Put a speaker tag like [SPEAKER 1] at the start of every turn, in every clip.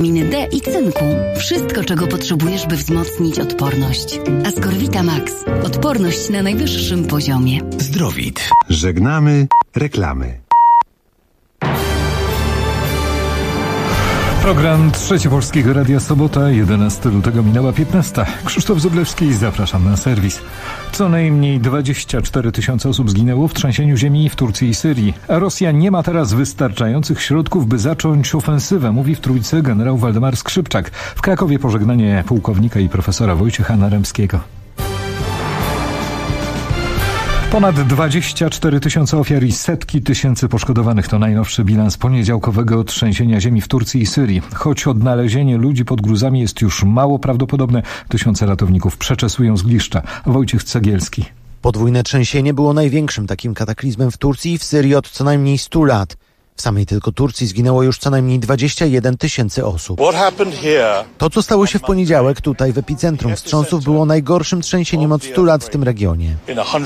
[SPEAKER 1] witaminy D i cynku. Wszystko, czego potrzebujesz, by wzmocnić odporność. Ascorvita Max. Odporność na najwyższym poziomie.
[SPEAKER 2] Zdrowit.
[SPEAKER 3] Żegnamy reklamy.
[SPEAKER 4] Program Trzecie Polskiego Radia, sobota, 11 lutego, minęła 15. Krzysztof Zublewski, zapraszam na serwis. Co najmniej 24 000 osób zginęło w trzęsieniu ziemi w Turcji i Syrii. A Rosja nie ma teraz wystarczających środków, by zacząć ofensywę, mówi w Trójce generał Waldemar Skrzypczak. W Krakowie pożegnanie pułkownika i profesora Wojciecha Naremskiego. Ponad 24 000 ofiar i setki tysięcy poszkodowanych to najnowszy bilans poniedziałkowego trzęsienia ziemi w Turcji i Syrii. Choć odnalezienie ludzi pod gruzami jest już mało prawdopodobne, tysiące ratowników przeczesują zgliszcza. Wojciech Cegielski.
[SPEAKER 5] Podwójne trzęsienie było największym takim kataklizmem w Turcji i w Syrii od co najmniej 100 lat. W samej tylko Turcji zginęło już co najmniej 21 000 osób. To, co stało się w poniedziałek tutaj w epicentrum wstrząsów, było najgorszym trzęsieniem od 100 lat w tym regionie.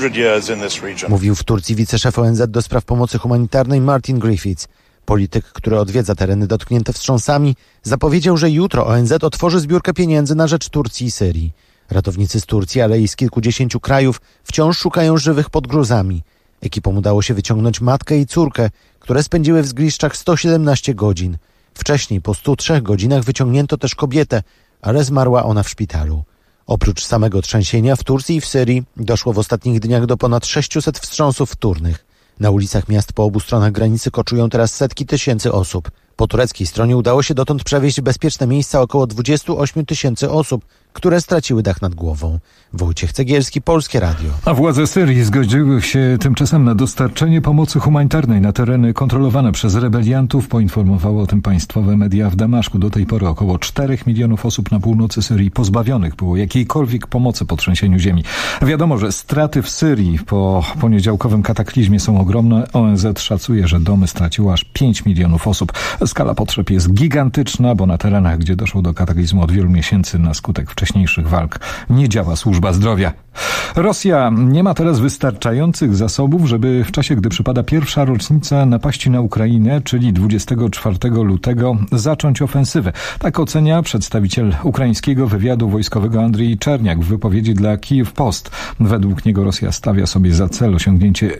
[SPEAKER 5] Mówił w Turcji wiceszef ONZ do spraw pomocy humanitarnej Martin Griffiths. Polityk, który odwiedza tereny dotknięte wstrząsami, zapowiedział, że jutro ONZ otworzy zbiórkę pieniędzy na rzecz Turcji i Syrii. Ratownicy z Turcji, ale i z kilkudziesięciu krajów wciąż szukają żywych pod gruzami. Ekipom udało się wyciągnąć matkę i córkę, które spędziły w zgliszczach 117 godzin. Wcześniej, po 103 godzinach, wyciągnięto też kobietę, ale zmarła ona w szpitalu. Oprócz samego trzęsienia w Turcji i w Syrii doszło w ostatnich dniach do ponad 600 wstrząsów wtórnych. Na ulicach miast po obu stronach granicy koczują teraz setki tysięcy osób. Po tureckiej stronie udało się dotąd przewieźć w bezpieczne miejsca około 28 000 osób, które straciły dach nad głową. Wojciech Cegielski, Polskie Radio.
[SPEAKER 4] A władze Syrii zgodziły się tymczasem na dostarczenie pomocy humanitarnej na tereny kontrolowane przez rebeliantów. Poinformowało o tym państwowe media w Damaszku. Do tej pory około 4 milionów osób na północy Syrii pozbawionych było jakiejkolwiek pomocy po trzęsieniu ziemi. Wiadomo, że straty w Syrii po poniedziałkowym kataklizmie są ogromne. ONZ szacuje, że domy straciło aż 5 milionów osób. Skala potrzeb jest gigantyczna, bo na terenach, gdzie doszło do kataklizmu od wielu miesięcy na skutek wcześniejszych walk, nie działa służba zdrowia. Rosja nie ma teraz wystarczających zasobów, żeby w czasie, gdy przypada pierwsza rocznica napaści na Ukrainę, czyli 24 lutego, zacząć ofensywę. Tak ocenia przedstawiciel ukraińskiego wywiadu wojskowego Andrii Czerniak w wypowiedzi dla Kijów Post. Według niego Rosja stawia sobie za cel osiągnięcie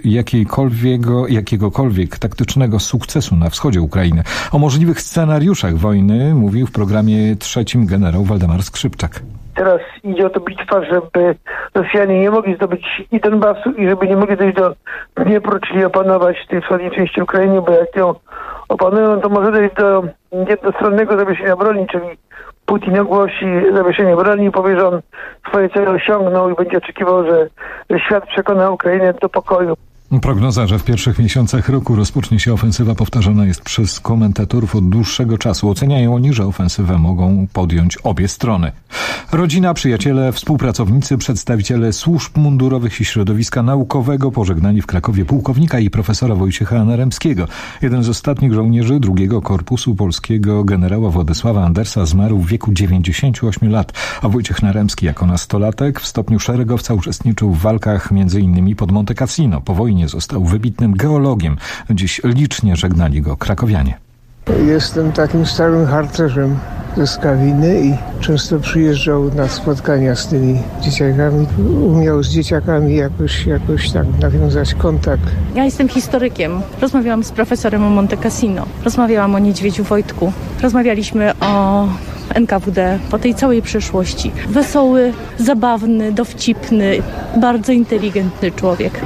[SPEAKER 4] jakiegokolwiek taktycznego sukcesu na wschodzie Ukrainy. O możliwych scenariuszach wojny mówił w programie trzecim generał Waldemar Skrzypczak.
[SPEAKER 6] Teraz idzie o to bitwa, żeby Rosjanie nie mogli zdobyć i Donbasu, i żeby nie mogli dojść do Dniepru, czyli opanować tej wschodniej części Ukrainy, bo jak ją opanują, to może dojść do jednostronnego zawieszenia broni, czyli Putin ogłosi zawieszenie broni i powie, że on swoje cele osiągnął i będzie oczekiwał, że świat przekona Ukrainę do pokoju.
[SPEAKER 4] Prognoza, że w pierwszych miesiącach roku rozpocznie się ofensywa, powtarzana jest przez komentatorów od dłuższego czasu. Oceniają oni, że ofensywę mogą podjąć obie strony. Rodzina, przyjaciele, współpracownicy, przedstawiciele służb mundurowych i środowiska naukowego pożegnali w Krakowie pułkownika i profesora Wojciecha Naremskiego. Jeden z ostatnich żołnierzy II Korpusu Polskiego, generała Władysława Andersa, zmarł w wieku 98 lat, a Wojciech Naremski jako nastolatek w stopniu szeregowca uczestniczył w walkach m.in. pod Monte Cassino. Po wojnie został wybitnym geologiem. Dziś licznie żegnali go krakowianie.
[SPEAKER 7] Jestem takim starym harcerzem ze Skawiny i często przyjeżdżał na spotkania z tymi dzieciakami. Umiał z dzieciakami jakoś tak nawiązać kontakt.
[SPEAKER 8] Ja jestem historykiem. Rozmawiałam z profesorem o Monte Cassino. Rozmawiałam o Niedźwiedziu Wojtku. Rozmawialiśmy o NKWD, po tej całej przeszłości. Wesoły, zabawny, dowcipny, bardzo inteligentny człowiek.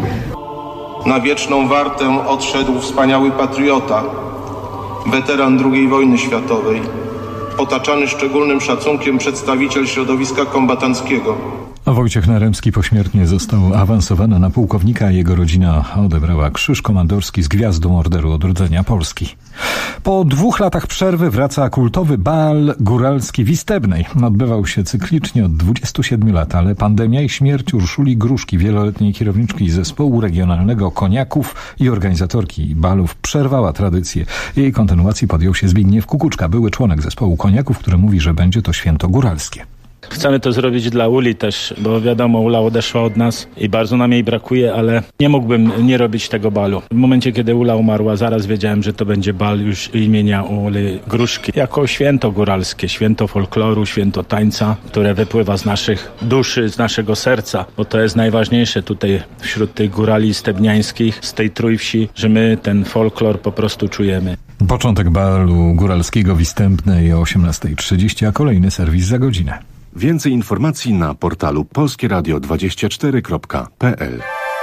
[SPEAKER 9] Na wieczną wartę odszedł wspaniały patriota, weteran II wojny światowej, otaczany szczególnym szacunkiem przedstawiciel środowiska kombatanckiego.
[SPEAKER 4] Wojciech Naremski pośmiertnie został awansowany na pułkownika, a jego rodzina odebrała Krzyż Komandorski z Gwiazdą Orderu Odrodzenia Polski. Po 2 latach przerwy wraca kultowy bal góralski w Istebnej. Odbywał się cyklicznie od 27 lat, ale pandemia i śmierć Urszuli Gruszki, wieloletniej kierowniczki zespołu regionalnego koniaków i organizatorki balów, przerwała tradycję. Jej kontynuacji podjął się Zbigniew Kukuczka, były członek zespołu koniaków, który mówi, że będzie to święto góralskie.
[SPEAKER 2] Chcemy to zrobić dla Uli też, bo wiadomo, Ula odeszła od nas i bardzo nam jej brakuje, ale nie mógłbym nie robić tego balu. W momencie, kiedy Ula umarła, zaraz wiedziałem, że to będzie bal już imienia Uli Gruszki. Jako święto góralskie, święto folkloru, święto tańca, które wypływa z naszych duszy, z naszego serca, bo to jest najważniejsze tutaj wśród tych górali stebniańskich, z tej Trójwsi, że my ten folklor po prostu czujemy.
[SPEAKER 4] Początek balu góralskiego w Istępnej o 18:30, a kolejny serwis za godzinę.
[SPEAKER 3] Więcej informacji na portalu polskieradio24.pl.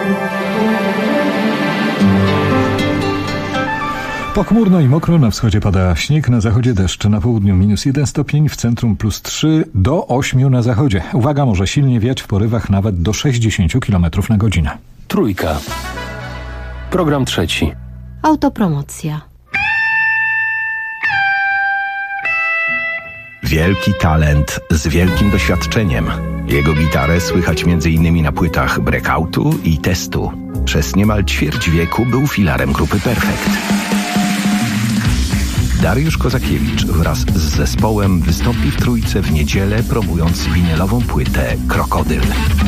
[SPEAKER 4] Pochmurno i mokro, na wschodzie pada śnieg, na zachodzie deszcz, na południu -1 stopień, w centrum +3 do 8 na zachodzie. Uwaga, może silnie wiać w porywach nawet do 60 km na godzinę.
[SPEAKER 10] Trójka. Program trzeci.
[SPEAKER 11] Autopromocja.
[SPEAKER 12] Wielki talent z wielkim doświadczeniem. Jego gitarę słychać m.in. na płytach Breakoutu i Testu. Przez niemal ćwierć wieku był filarem grupy Perfekt. Dariusz Kozakiewicz wraz z zespołem wystąpi w Trójce w niedzielę, promując winylową płytę Krokodyl.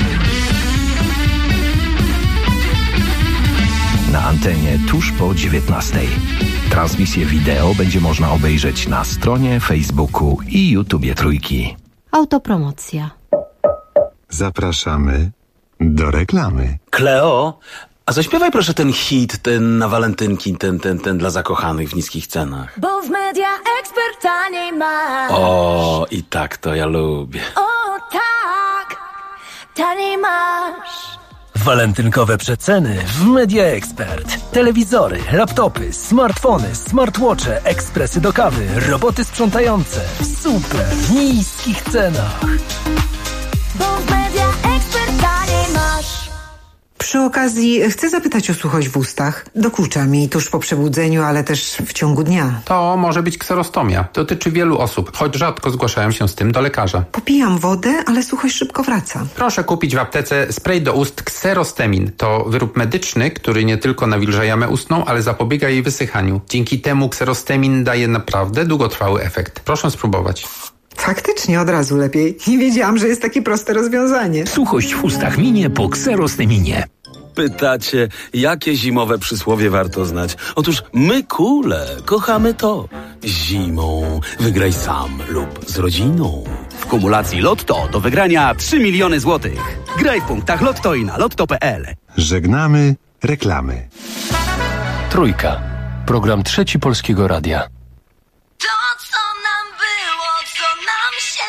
[SPEAKER 12] Na antenie tuż po 19:00. Transmisję wideo będzie można obejrzeć na stronie, Facebooku i YouTubie Trójki.
[SPEAKER 11] Autopromocja.
[SPEAKER 3] Zapraszamy do reklamy.
[SPEAKER 13] Kleo, a zaśpiewaj proszę ten hit, ten na walentynki, ten dla zakochanych w niskich cenach.
[SPEAKER 14] Bo w Media Expert taniej masz.
[SPEAKER 13] O, i tak to ja lubię.
[SPEAKER 14] O tak, taniej masz.
[SPEAKER 10] Walentynkowe przeceny w Media Expert. Telewizory, laptopy, smartfony, smartwatche, ekspresy do kawy, roboty sprzątające w super niskich cenach.
[SPEAKER 14] Bo w Media Expert taniej masz.
[SPEAKER 15] Przy okazji chcę zapytać o suchość w ustach. Dokucza mi tuż po przebudzeniu, ale też w ciągu dnia.
[SPEAKER 16] To może być kserostomia. Dotyczy wielu osób, choć rzadko zgłaszają się z tym do lekarza.
[SPEAKER 15] Popijam wodę, ale suchość szybko wraca.
[SPEAKER 16] Proszę kupić w aptece spray do ust Kserostemin. To wyrób medyczny, który nie tylko nawilża jamę ustną, ale zapobiega jej wysychaniu. Dzięki temu Kserostemin daje naprawdę długotrwały efekt. Proszę spróbować.
[SPEAKER 15] Faktycznie od razu lepiej. Nie wiedziałam, że jest takie proste rozwiązanie.
[SPEAKER 10] Suchość w ustach minie po Kserosteminie.
[SPEAKER 13] Pytacie, jakie zimowe przysłowie warto znać? Otóż my kule kochamy to. Zimą wygraj sam lub z rodziną.
[SPEAKER 17] W kumulacji Lotto do wygrania 3 miliony złotych. Graj w punktach Lotto i na lotto.pl.
[SPEAKER 3] Żegnamy reklamy.
[SPEAKER 10] Trójka. Program trzeci Polskiego Radia.
[SPEAKER 14] To, co nam było, co nam się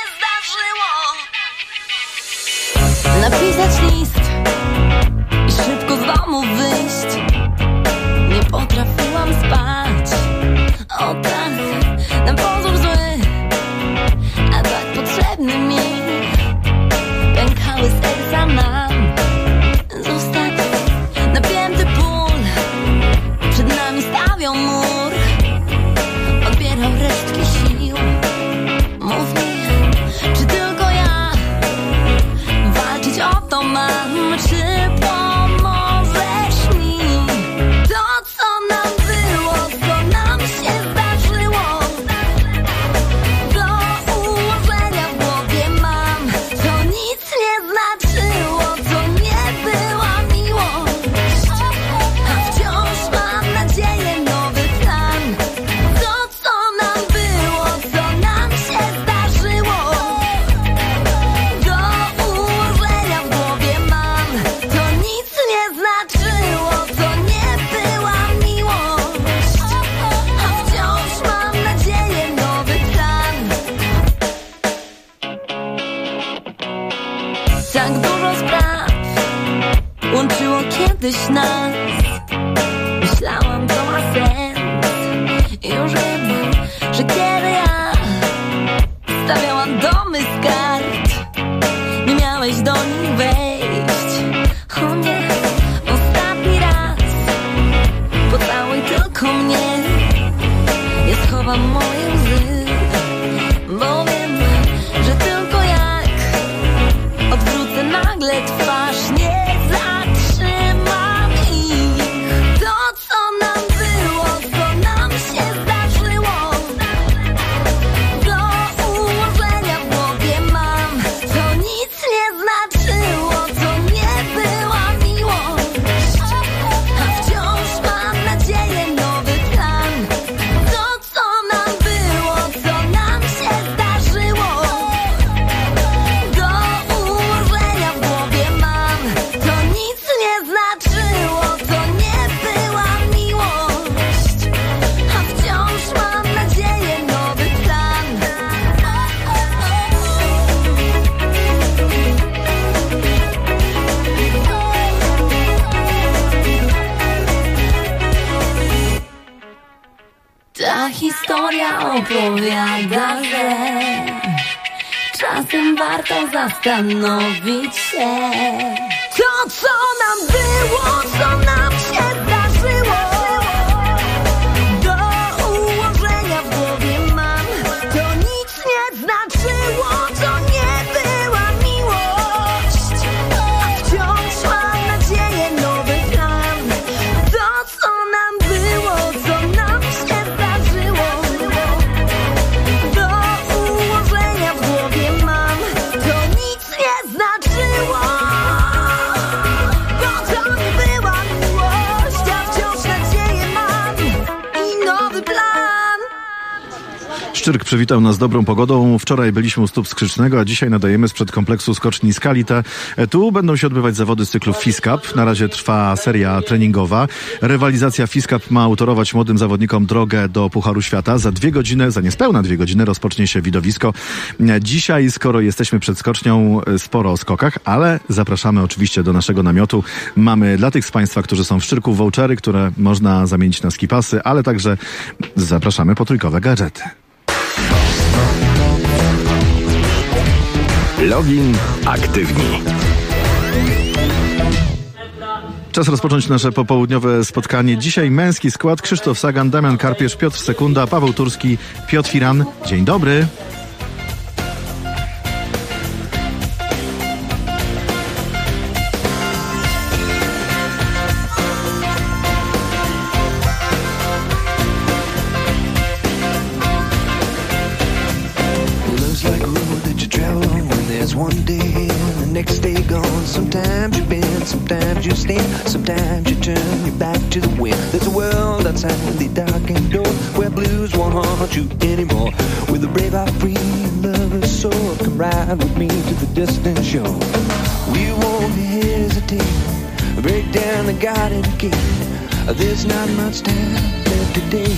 [SPEAKER 14] zdarzyło. Napisać list i szybko z domu wyjść. Nie potrafiłam spać. O tak, na pozór zły, a tak potrzebny mi. Pękały serca nam. Zostać napięty ból. Przed nami stawiał mur. Odbierał resztki sił. Mów mi, czy tylko ja walczyć o to mam, czy pomożesz mi? To, co nam było, co nam się zdarzyło, do ułożenia w głowie mam. To nic nie znaczyło, to nie była miłość, a wciąż mam nadzieję, nowy plan. To, co nam było, co nam się zdarzyło, do ułożenia w głowie mam. To nic nie znaczyło, to nie była miłość, a wciąż mam nadzieję, nowy plan. Tak dużo spraw łączyło kiedyś nas. Myślałam, to ma sens. Już wiem, że kiedy ja stawiałam domy z kart, nie miałeś do nich wejść. O nie, ostatni raz pocałuj tylko mnie. Ja schowam moje łzy, bo wiem, że tylko jak odwrócę nagle twarz, nie zatrzymam ich. To, co nam było, co nam się zdarzyło, do ułożenia w głowie mam. powiada, że czasem warto zastanowić się. To, co nam było, co nam się zdarzyło, do ułożenia w głowie mam. To nic nie znaczyło, to nie była miłość, a wciąż mam nadzieję, nowy plan. To, co nam było, co nam się zdarzyło, do ułożenia w głowie mam. To nic nie znaczyło, bo to nie była miłość, a wciąż nadzieję mam i nowy plan.
[SPEAKER 18] Szczyrk przywitał nas dobrą pogodą. Wczoraj byliśmy u stóp Skrzycznego, a dzisiaj nadajemy sprzed kompleksu skoczni Skalite. Tu będą się odbywać zawody z cyklu FIS Cup. Na razie trwa seria treningowa. Rywalizacja FIS Cup ma utorować młodym zawodnikom drogę do Pucharu Świata. Za niespełna 2 godziny rozpocznie się widowisko. Dzisiaj, skoro jesteśmy przed skocznią, sporo o skokach, ale zapraszamy oczywiście do naszego namiotu. Mamy dla tych z Państwa, którzy są w Szczyrku, vouchery, które można zamienić na skipasy, ale także zapraszamy po trójkowe gadżety.
[SPEAKER 12] Login aktywni.
[SPEAKER 18] Czas rozpocząć nasze popołudniowe spotkanie. Dzisiaj męski skład: Krzysztof Sagan, Damian Karpierz, Piotr Sekunda, Paweł Turski, Piotr Firan. Dzień dobry.
[SPEAKER 19] Looks like a road that you travel on when there's one day and the next day gone. Sometimes you bend, sometimes you stand, sometimes you turn your back to the wind. There's a world outside the darkened door where blues won't haunt you anymore. With a brave heart free and lover's soul, come ride with me to the distant shore. We won't hesitate, break down the garden gate. There's not much time left today.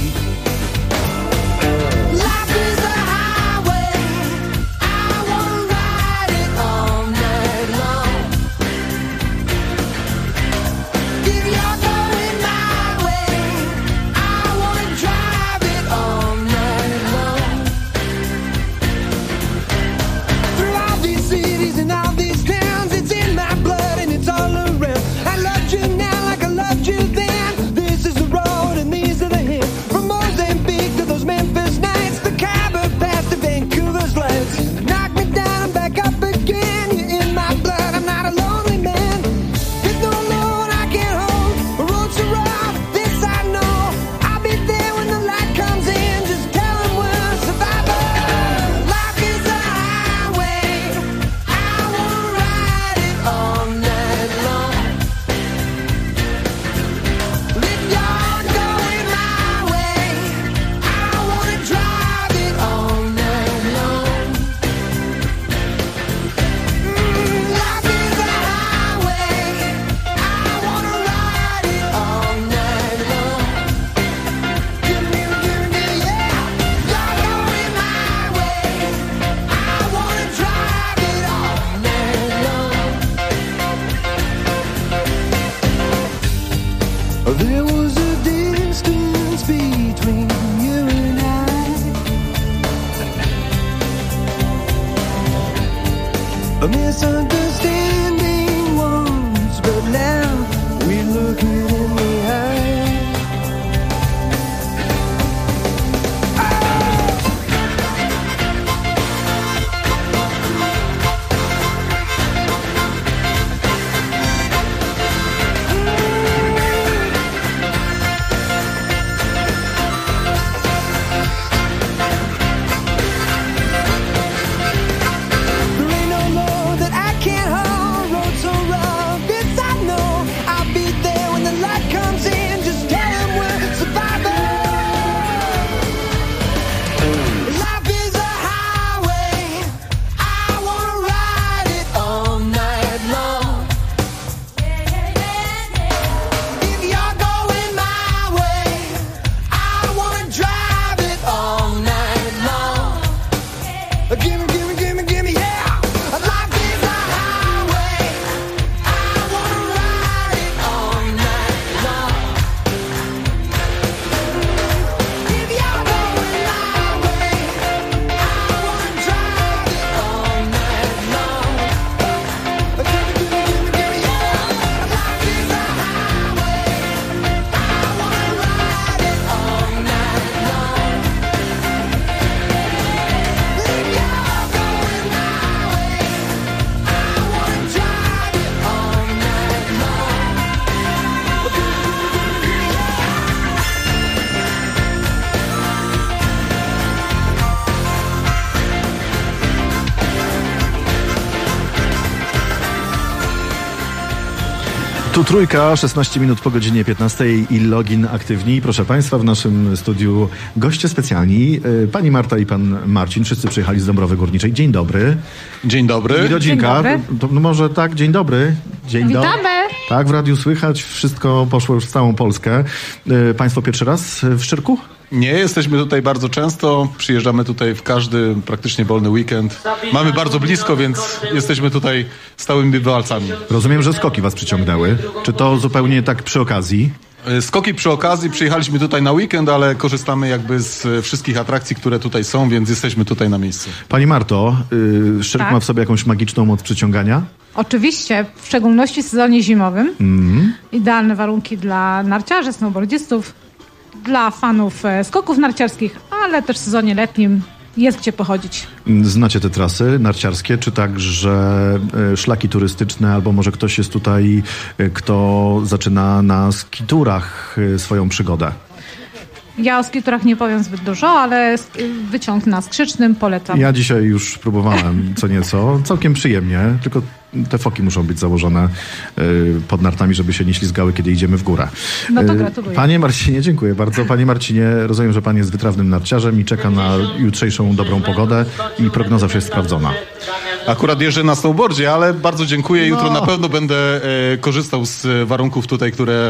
[SPEAKER 19] There was a distance between you and I, a misunderstanding once, but now we look it in the eye. Can't
[SPEAKER 18] Tu trójka, 16 minut po godzinie 15 i login aktywni. Proszę Państwa, w naszym studiu goście specjalni, pani Marta i pan Marcin. Wszyscy przyjechali z Dąbrowy Górniczej. Dzień dobry.
[SPEAKER 20] Dzień dobry.
[SPEAKER 18] I rodzinka.
[SPEAKER 20] Dzień dobry.
[SPEAKER 18] To może tak, dzień dobry. Dzień dobry. Tak, w radiu słychać, wszystko poszło już w całą Polskę. Państwo pierwszy raz w Szczyrku?
[SPEAKER 20] Nie, jesteśmy tutaj bardzo często, przyjeżdżamy tutaj w każdy praktycznie wolny weekend. Mamy bardzo blisko, więc jesteśmy tutaj stałymi bywalcami.
[SPEAKER 18] Rozumiem, że skoki was przyciągnęły. Czy to zupełnie tak przy okazji?
[SPEAKER 20] Skoki przy okazji, przyjechaliśmy tutaj na weekend, ale korzystamy jakby z wszystkich atrakcji, które tutaj są, więc jesteśmy tutaj na miejscu.
[SPEAKER 18] Pani Marto, Szczyrk ma w sobie jakąś magiczną moc przyciągania?
[SPEAKER 21] Oczywiście, w szczególności w sezonie zimowym. Idealne warunki dla narciarzy, snowboardzistów, dla fanów skoków narciarskich, ale też w sezonie letnim jest gdzie pochodzić.
[SPEAKER 18] Znacie te trasy narciarskie, czy także szlaki turystyczne, albo może ktoś jest tutaj, kto zaczyna na skiturach swoją przygodę?
[SPEAKER 21] Ja o skiturach nie powiem zbyt dużo, ale wyciąg na Skrzycznym polecam.
[SPEAKER 18] Ja dzisiaj już próbowałem co nieco, całkiem przyjemnie, tylko te foki muszą być założone pod nartami, żeby się nie ślizgały, kiedy idziemy w górę.
[SPEAKER 21] No to gratuluję.
[SPEAKER 18] Panie Marcinie, dziękuję bardzo. Panie Marcinie, rozumiem, że pan jest wytrawnym narciarzem i czeka na jutrzejszą dobrą pogodę i prognoza już jest sprawdzona.
[SPEAKER 20] Akurat jeżdżę na snowboardzie, ale bardzo dziękuję. Jutro na pewno będę korzystał z warunków tutaj, które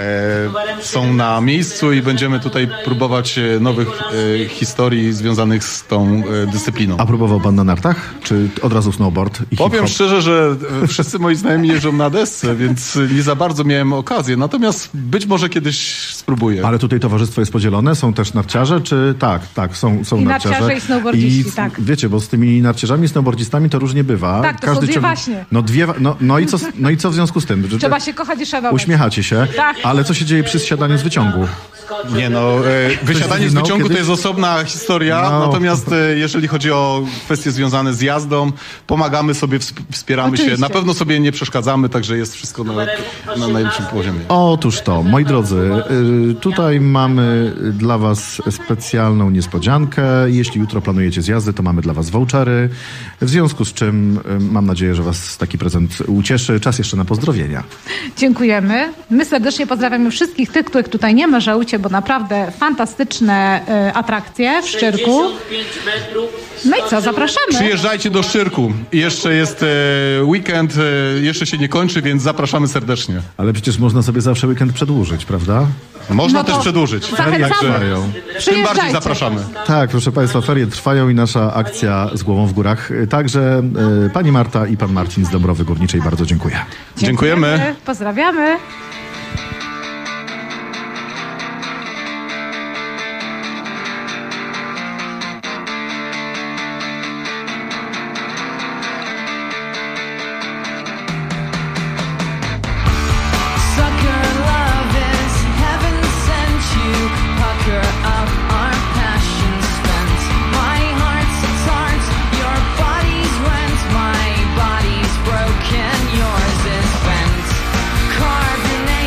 [SPEAKER 20] są na miejscu i będziemy tutaj próbować nowych historii związanych z tą dyscypliną.
[SPEAKER 18] A próbował pan na nartach? Czy od razu snowboard i hip-hop?
[SPEAKER 20] Powiem szczerze, że wszyscy moi znajomi jeżdżą na desce, więc nie za bardzo miałem okazję. Natomiast być może kiedyś spróbuję.
[SPEAKER 18] Ale tutaj towarzystwo jest podzielone? Są też narciarze? Czy tak, są
[SPEAKER 21] I
[SPEAKER 18] narciarze.
[SPEAKER 21] narciarze i snowboardziści, tak.
[SPEAKER 18] Wiecie, bo z tymi narciarzami i snowboardzistami to różnie bywa.
[SPEAKER 21] Tak, to są dwie waśnie.
[SPEAKER 18] No i co w związku z tym?
[SPEAKER 21] Trzeba się kochać i szanować.
[SPEAKER 18] Uśmiechacie się,
[SPEAKER 21] tak.
[SPEAKER 18] Ale co się dzieje przy zsiadaniu z wyciągu?
[SPEAKER 20] Nie no, wysiadanie z wyciągu to jest osobna historia, natomiast jeżeli chodzi o kwestie związane z jazdą, pomagamy sobie, wspieramy się, na pewno sobie nie przeszkadzamy, także jest wszystko na najlepszym poziomie.
[SPEAKER 18] Otóż to, moi drodzy, tutaj mamy dla was specjalną niespodziankę. Jeśli jutro planujecie zjazdy, to mamy dla was vouchery, w związku z czym mam nadzieję, że was taki prezent ucieszy. Czas jeszcze na pozdrowienia.
[SPEAKER 21] Dziękujemy. My serdecznie pozdrawiamy wszystkich tych, których tutaj nie ma, żałujcie, bo naprawdę fantastyczne atrakcje w Szczyrku. No i co, zapraszamy.
[SPEAKER 20] Przyjeżdżajcie do Szczyrku. Jeszcze jest weekend, jeszcze się nie kończy, więc zapraszamy serdecznie.
[SPEAKER 18] Ale przecież można sobie zawsze weekend przedłużyć, prawda?
[SPEAKER 20] Można też przedłużyć. Tym bardziej zapraszamy.
[SPEAKER 18] Tak, proszę Państwa, ferie trwają i nasza akcja z głową w górach. Także pani Marta i pan Marcin z Dąbrowy Górniczej bardzo dziękuję.
[SPEAKER 20] Dziękujemy.
[SPEAKER 21] Pozdrawiamy.
[SPEAKER 14] Yours is bent, carved in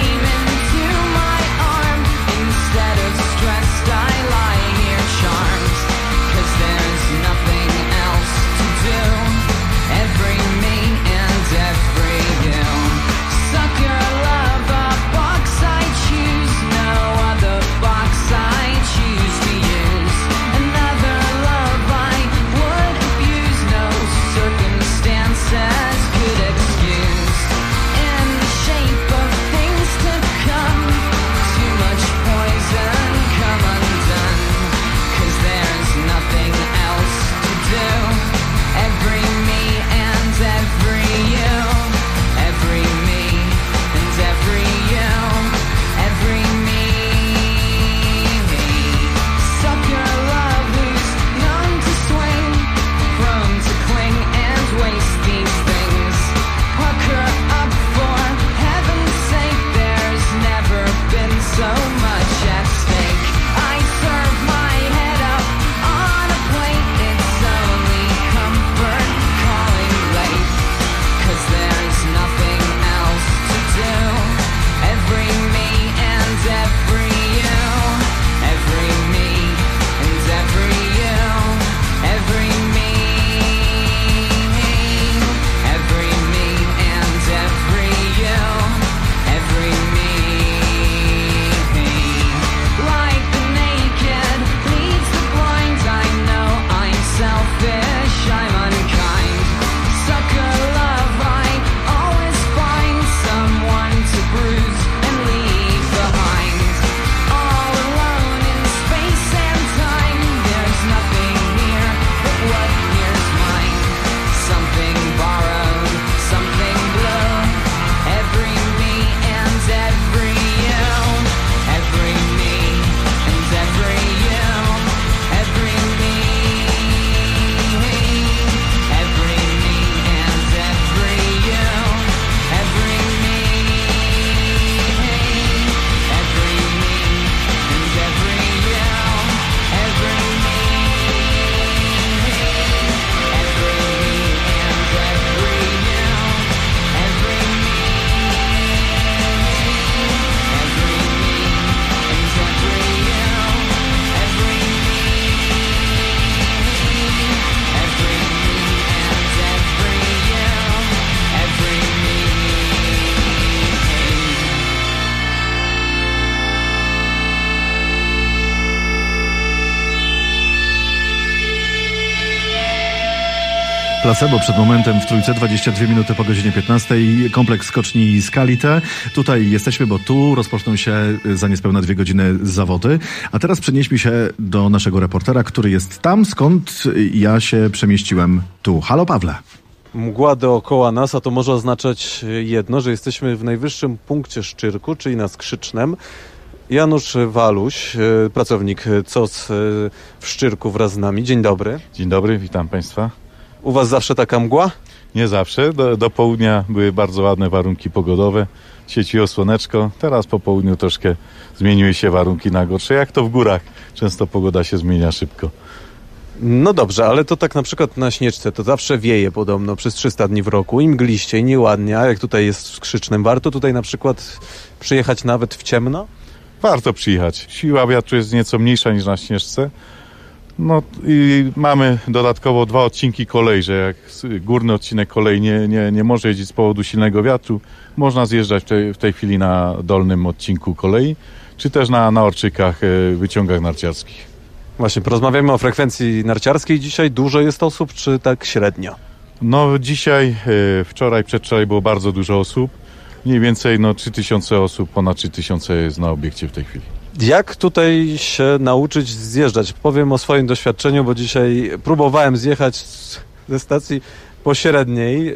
[SPEAKER 18] Placebo przed momentem w Trójce, 22 minuty po godzinie 15. Kompleks skoczni Skalite. Tutaj jesteśmy, bo tu rozpoczną się za niespełna 2 godziny zawody. A teraz przenieśmy się do naszego reportera, który jest tam, skąd ja się przemieściłem tu. Halo, Pawle.
[SPEAKER 1] Mgła dookoła nas, a to może oznaczać jedno, że jesteśmy w najwyższym punkcie Szczyrku, czyli na Skrzycznem. Janusz Waluś, pracownik COS w Szczyrku wraz z nami. Dzień dobry.
[SPEAKER 22] Dzień dobry, witam Państwa.
[SPEAKER 1] U Was zawsze taka mgła?
[SPEAKER 22] Nie zawsze. Do południa były bardzo ładne warunki pogodowe. Świeciło słoneczko. Teraz po południu troszkę zmieniły się warunki na gorsze. Jak to w górach. Często pogoda się zmienia szybko.
[SPEAKER 1] No dobrze, ale to tak na przykład na Śnieżce to zawsze wieje podobno przez 300 dni w roku i mgliście i nieładnie, a jak tutaj jest w Skrzycznem, warto tutaj na przykład przyjechać nawet w ciemno?
[SPEAKER 22] Warto przyjechać. Siła wiatru jest nieco mniejsza niż na Śnieżce. No i mamy dodatkowo 2 odcinki kolei, że jak górny odcinek kolei nie może jeździć z powodu silnego wiatru, można zjeżdżać w tej chwili na dolnym odcinku kolei, czy też na orczykach, wyciągach narciarskich.
[SPEAKER 1] Właśnie, porozmawiamy o frekwencji narciarskiej dzisiaj. Dużo jest osób, czy tak średnio?
[SPEAKER 22] No dzisiaj, wczoraj, przedwczoraj było bardzo dużo osób. Mniej więcej 3000 osób, ponad 3000 jest na obiekcie w tej chwili. Jak
[SPEAKER 1] tutaj się nauczyć zjeżdżać? Powiem o swoim doświadczeniu, bo dzisiaj próbowałem zjechać ze stacji pośredniej.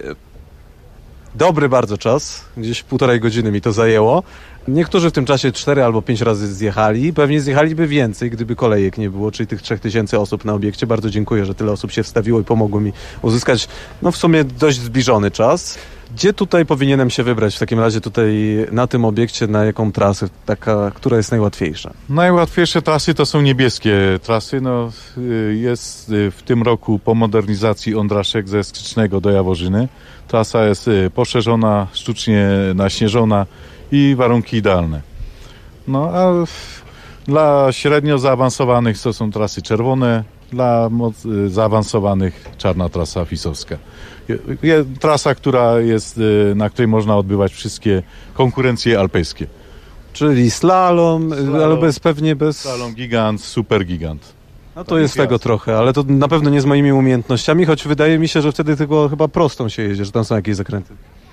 [SPEAKER 1] Dobry bardzo czas, gdzieś 1,5 godziny mi to zajęło. Niektórzy w tym czasie 4 albo 5 razy zjechali. Pewnie zjechaliby więcej, gdyby kolejek nie było, czyli tych 3000 osób na obiekcie. Bardzo dziękuję, że tyle osób się wstawiło i pomogło mi uzyskać w sumie dość zbliżony czas. Gdzie tutaj powinienem się wybrać w takim razie tutaj na tym obiekcie, na jaką trasę, taka, która jest najłatwiejsza?
[SPEAKER 22] Najłatwiejsze trasy to są niebieskie trasy. Jest w tym roku po modernizacji Ondraszek ze Skrzycznego do Jaworzyny. Trasa jest poszerzona, sztucznie naśnieżona i warunki idealne. A dla średnio zaawansowanych to są trasy czerwone, dla zaawansowanych czarna trasa fisowska. Trasa, na której można odbywać wszystkie konkurencje alpejskie.
[SPEAKER 1] Czyli slalom, ale pewnie bez...
[SPEAKER 22] Slalom gigant, super gigant.
[SPEAKER 1] No to jest tego trochę, ale to na pewno nie z moimi umiejętnościami, choć wydaje mi się, że wtedy tylko chyba prostą się jedzie, że tam są jakieś zakręty.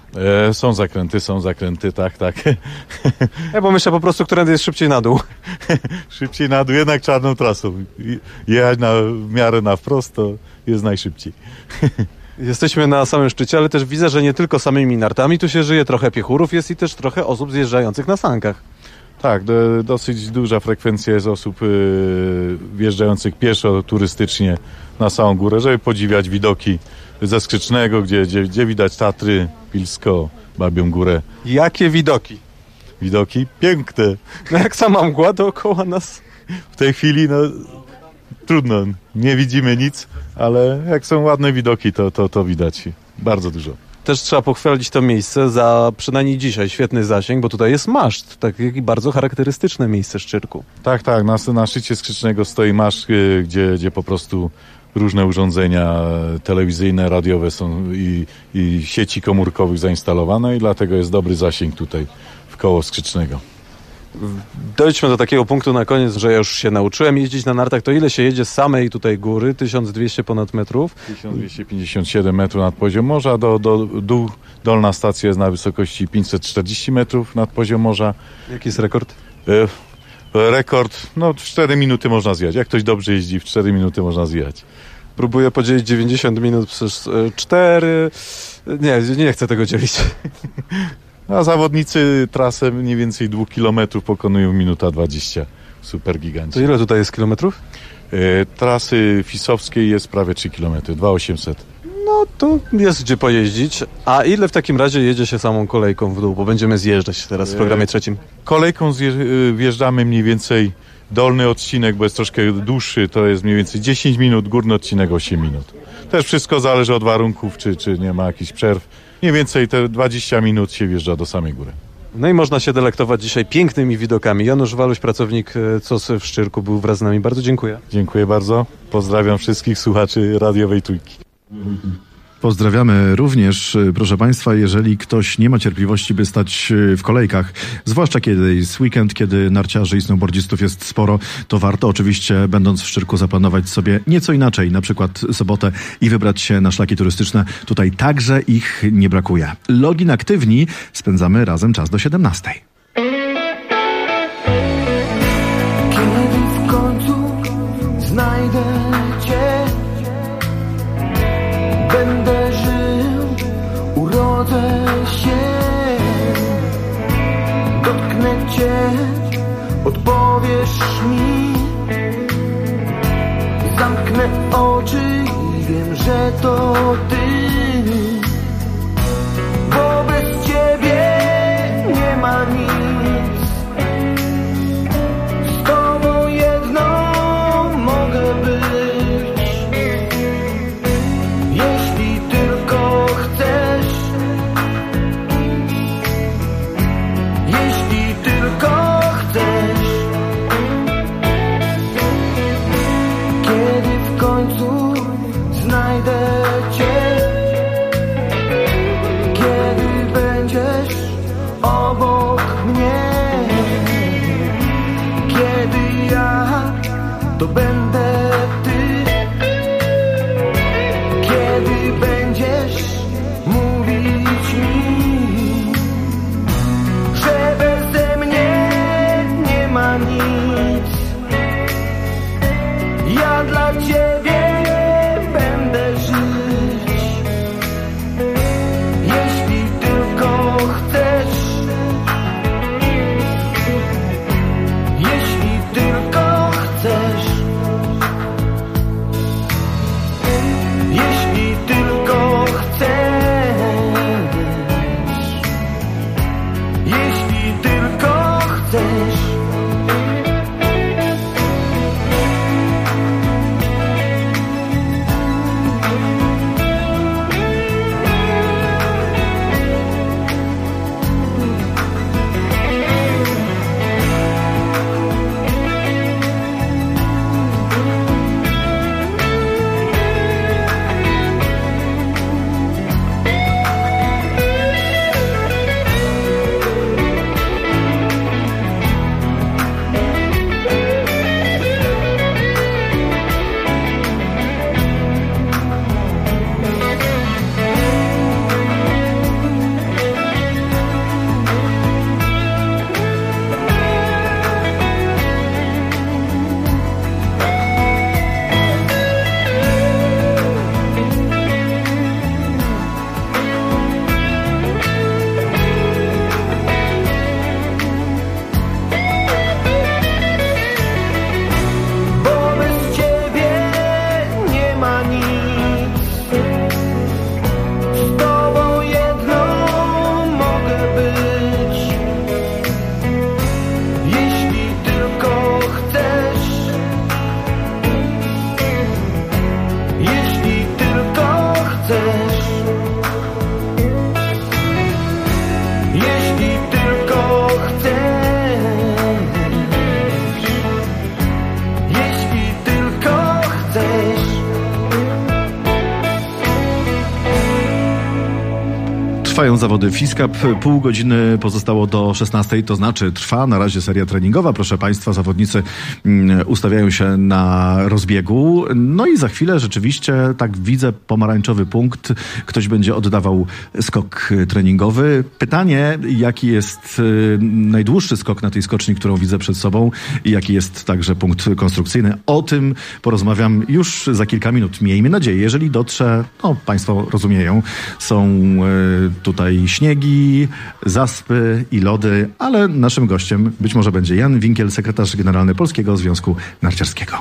[SPEAKER 22] Są zakręty, tak.
[SPEAKER 1] Ja bo myślę po prostu, którędy jest szybciej na dół.
[SPEAKER 22] Szybciej na dół, jednak czarną trasą. Jechać w miarę na wprost to jest najszybciej.
[SPEAKER 1] Jesteśmy na samym szczycie, ale też widzę, że nie tylko samymi nartami tu się żyje, trochę piechurów jest i też trochę osób zjeżdżających na sankach.
[SPEAKER 22] Tak, dosyć duża frekwencja jest osób wjeżdżających pieszo, turystycznie na samą górę, żeby podziwiać widoki ze Skrzycznego, gdzie widać Tatry, Pilsko, Babią Górę.
[SPEAKER 1] Jakie widoki?
[SPEAKER 22] Widoki piękne.
[SPEAKER 1] Jak sama mgła dookoła nas?
[SPEAKER 22] W tej chwili trudno, nie widzimy nic, ale jak są ładne widoki, to widać bardzo dużo.
[SPEAKER 1] Też trzeba pochwalić to miejsce za przynajmniej dzisiaj świetny zasięg, bo tutaj jest maszt, takie bardzo charakterystyczne miejsce Szczyrku.
[SPEAKER 22] Tak, na szczycie Skrzycznego stoi maszt, gdzie po prostu różne urządzenia telewizyjne, radiowe są i sieci komórkowych zainstalowane i dlatego jest dobry zasięg tutaj wkoło Skrzycznego.
[SPEAKER 1] Dojdźmy do takiego punktu na koniec, że ja już się nauczyłem jeździć na nartach. To ile się jedzie z samej tutaj góry? 1200 ponad metrów?
[SPEAKER 22] 1257 metrów nad poziom morza. Dolna stacja jest na wysokości 540 metrów nad poziom morza.
[SPEAKER 1] Jaki jest rekord?
[SPEAKER 22] Rekord, w 4 minuty można zjechać. Jak ktoś dobrze jeździ, w 4 minuty można zjechać.
[SPEAKER 1] Próbuję podzielić 90 minut przez 4. Nie chcę tego dzielić.
[SPEAKER 22] A zawodnicy trasę mniej więcej 2 kilometrów pokonują w minuta 20. Super giganci.
[SPEAKER 1] To ile tutaj jest kilometrów?
[SPEAKER 22] Trasy fisowskiej jest prawie 3 km, 2800.
[SPEAKER 1] No to jest gdzie pojeździć. A ile w takim razie jedzie się samą kolejką w dół? Bo będziemy zjeżdżać teraz w programie trzecim.
[SPEAKER 22] Kolejką wjeżdżamy mniej więcej dolny odcinek, bo jest troszkę dłuższy, to jest mniej więcej 10 minut, górny odcinek 8 minut. Też wszystko zależy od warunków, czy nie ma jakichś przerw. Mniej więcej te 20 minut się wjeżdża do samej góry.
[SPEAKER 1] No i można się delektować dzisiaj pięknymi widokami. Janusz Waluś, pracownik COS w Szczyrku, był wraz z nami. Bardzo dziękuję.
[SPEAKER 22] Dziękuję bardzo. Pozdrawiam wszystkich słuchaczy radiowej Trójki.
[SPEAKER 18] Pozdrawiamy również, proszę Państwa, jeżeli ktoś nie ma cierpliwości, by stać w kolejkach, zwłaszcza kiedy jest weekend, kiedy narciarzy i snowboardzistów jest sporo, to warto oczywiście, będąc w Szczyrku, zaplanować sobie nieco inaczej, na przykład sobotę i wybrać się na szlaki turystyczne. Tutaj także ich nie brakuje. Login aktywni, spędzamy razem czas do 17.
[SPEAKER 19] Kiedy w końcu znajdę Cię, będę żył, urodzę się, dotknę Cię, odpowiesz mi, zamknę oczy i wiem, że to Ty, bo bez Ciebie nie ma nic. Z Tobą jedną mogę być, jeśli tylko chcesz, jeśli tylko chcesz. Kiedy w końcu znajdę Cię, kiedy będziesz obok mnie, kiedy ja to będę Ty, kiedy będziesz mówić mi, że beze mnie nie ma nic. Ja dla Ciebie będę żyć, jeśli tylko chcesz, jeśli tylko chcesz, jeśli tylko chcesz, jeśli tylko chcesz. Bo bez Ciebie nie ma nic. Z Tobą jedną mogę być, jeśli tylko chcesz, jeśli tylko chcesz, jeśli tylko chcesz, jeśli tylko chcesz.
[SPEAKER 18] Trwają zawody FISCAP, pół godziny pozostało do 16, to znaczy trwa na razie seria treningowa. Proszę Państwa, zawodnicy ustawiają się na rozbiegu. No i za chwilę rzeczywiście, tak widzę, pomarańczowy punkt. Ktoś będzie oddawał skok treningowy. Pytanie, jaki jest najdłuższy skok na tej skoczni, którą widzę przed sobą i jaki jest także punkt konstrukcyjny. O tym porozmawiam już za kilka minut. Miejmy nadzieję, jeżeli dotrze, no Państwo rozumieją, są tutaj śniegi, zaspy i lody, ale naszym gościem być może będzie Jan Winkiel, sekretarz generalny Polskiego Związku Narciarskiego.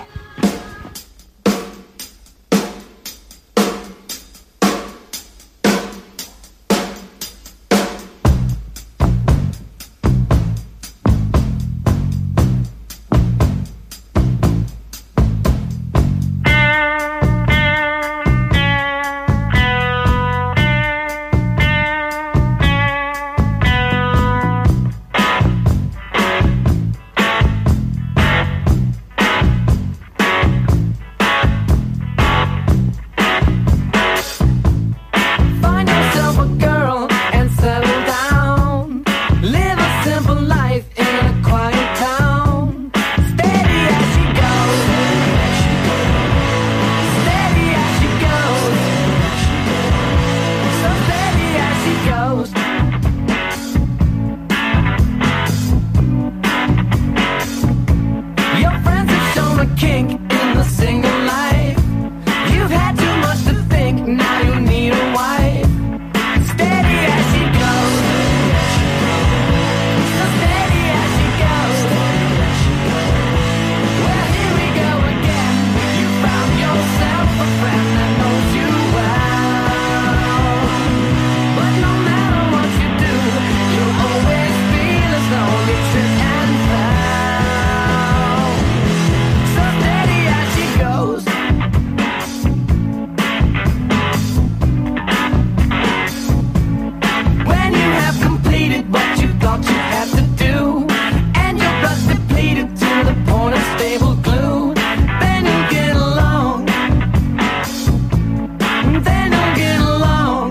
[SPEAKER 14] they don't get along.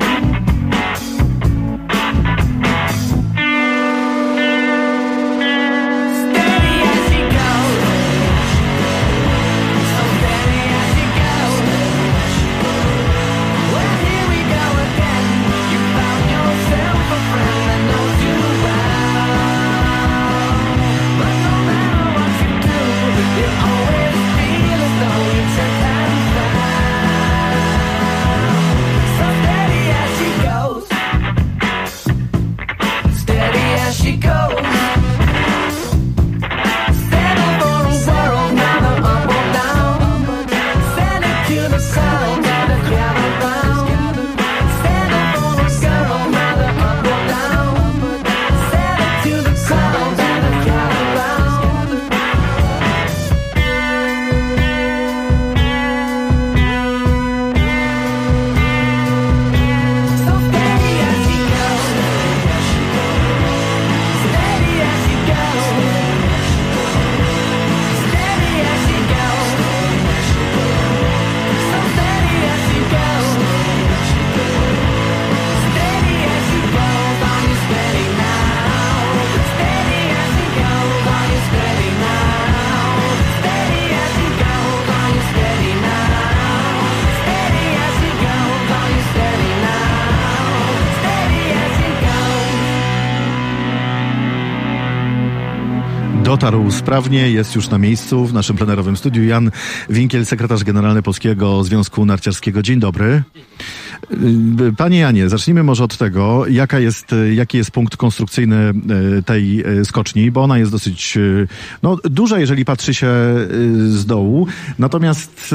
[SPEAKER 14] Steady as she goes, so steady as she goes. Well, here we go again. You found yourself a friend that knows you well. But no matter what you do, you always feel as though you tripped and fell. So steady as she goes, steady as she goes. Settle for a world, neither up or down. Send it to the sound of the piano round. Settle for a girl, neither up or down. Send it to the sound of the piano round. So steady as she goes, steady as she goes, steady as she goes, so steady as she goes, steady as she goes. Are you steady now? Steady as she goes. Are you steady now? Steady as she goes. Are you steady now? Steady as she goes. Are you steady now? Steady as she goes.
[SPEAKER 18] Dotarł sprawnie, jest już na miejscu w naszym plenerowym studiu. Jan Winkiel, sekretarz generalny Polskiego Związku Narciarskiego. Dzień dobry. Panie Janie, zacznijmy może od tego, jaki jest punkt konstrukcyjny tej skoczni, bo ona jest dosyć duża, jeżeli patrzy się z dołu. Natomiast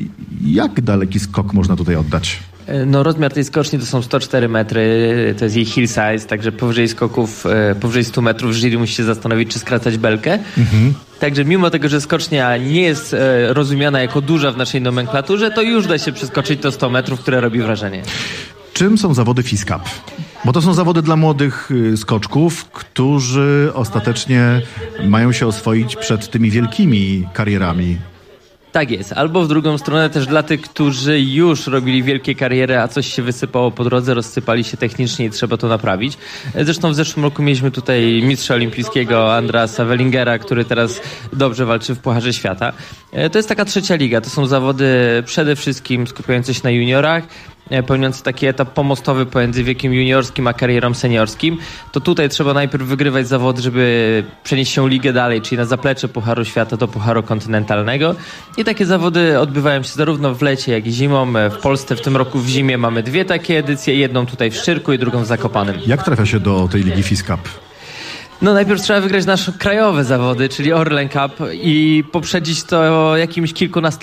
[SPEAKER 18] jak daleki skok można tutaj oddać?
[SPEAKER 5] No, rozmiar tej skoczni to są 104 metry, to jest jej hill size, także powyżej skoków, powyżej 100 metrów jury musi się zastanowić, czy skracać belkę. Także mimo tego, że skocznia nie jest rozumiana jako duża w naszej nomenklaturze, to już da się przeskoczyć to 100 metrów, które robi wrażenie.
[SPEAKER 18] Czym są zawody FISCAP? Bo to są zawody dla młodych skoczków, którzy ostatecznie mają się oswoić przed tymi wielkimi karierami.
[SPEAKER 5] Tak jest. Albo w drugą stronę też dla tych, którzy już robili wielkie kariery, a coś się wysypało po drodze, rozsypali się technicznie i trzeba to naprawić. Zresztą w zeszłym roku mieliśmy tutaj mistrza olimpijskiego Andrasa Wellingera, który teraz dobrze walczy w Pucharze Świata. To jest taka trzecia liga. To są zawody przede wszystkim skupiające się na juniorach, pełniący taki etap pomostowy pomiędzy wiekiem juniorskim a karierą seniorskim. To tutaj trzeba najpierw wygrywać zawody, żeby przenieść się ligę dalej, czyli na zaplecze Pucharu Świata do Pucharu Kontynentalnego. I takie zawody odbywają się zarówno w lecie, jak i zimą. W Polsce w tym roku w zimie mamy 2 takie edycje, jedną tutaj w Szczyrku i drugą w Zakopanem.
[SPEAKER 18] Jak trafia się do tej ligi FISCAP?
[SPEAKER 5] No najpierw trzeba wygrać nasze krajowe zawody, czyli Orlen Cup i poprzedzić to jakimiś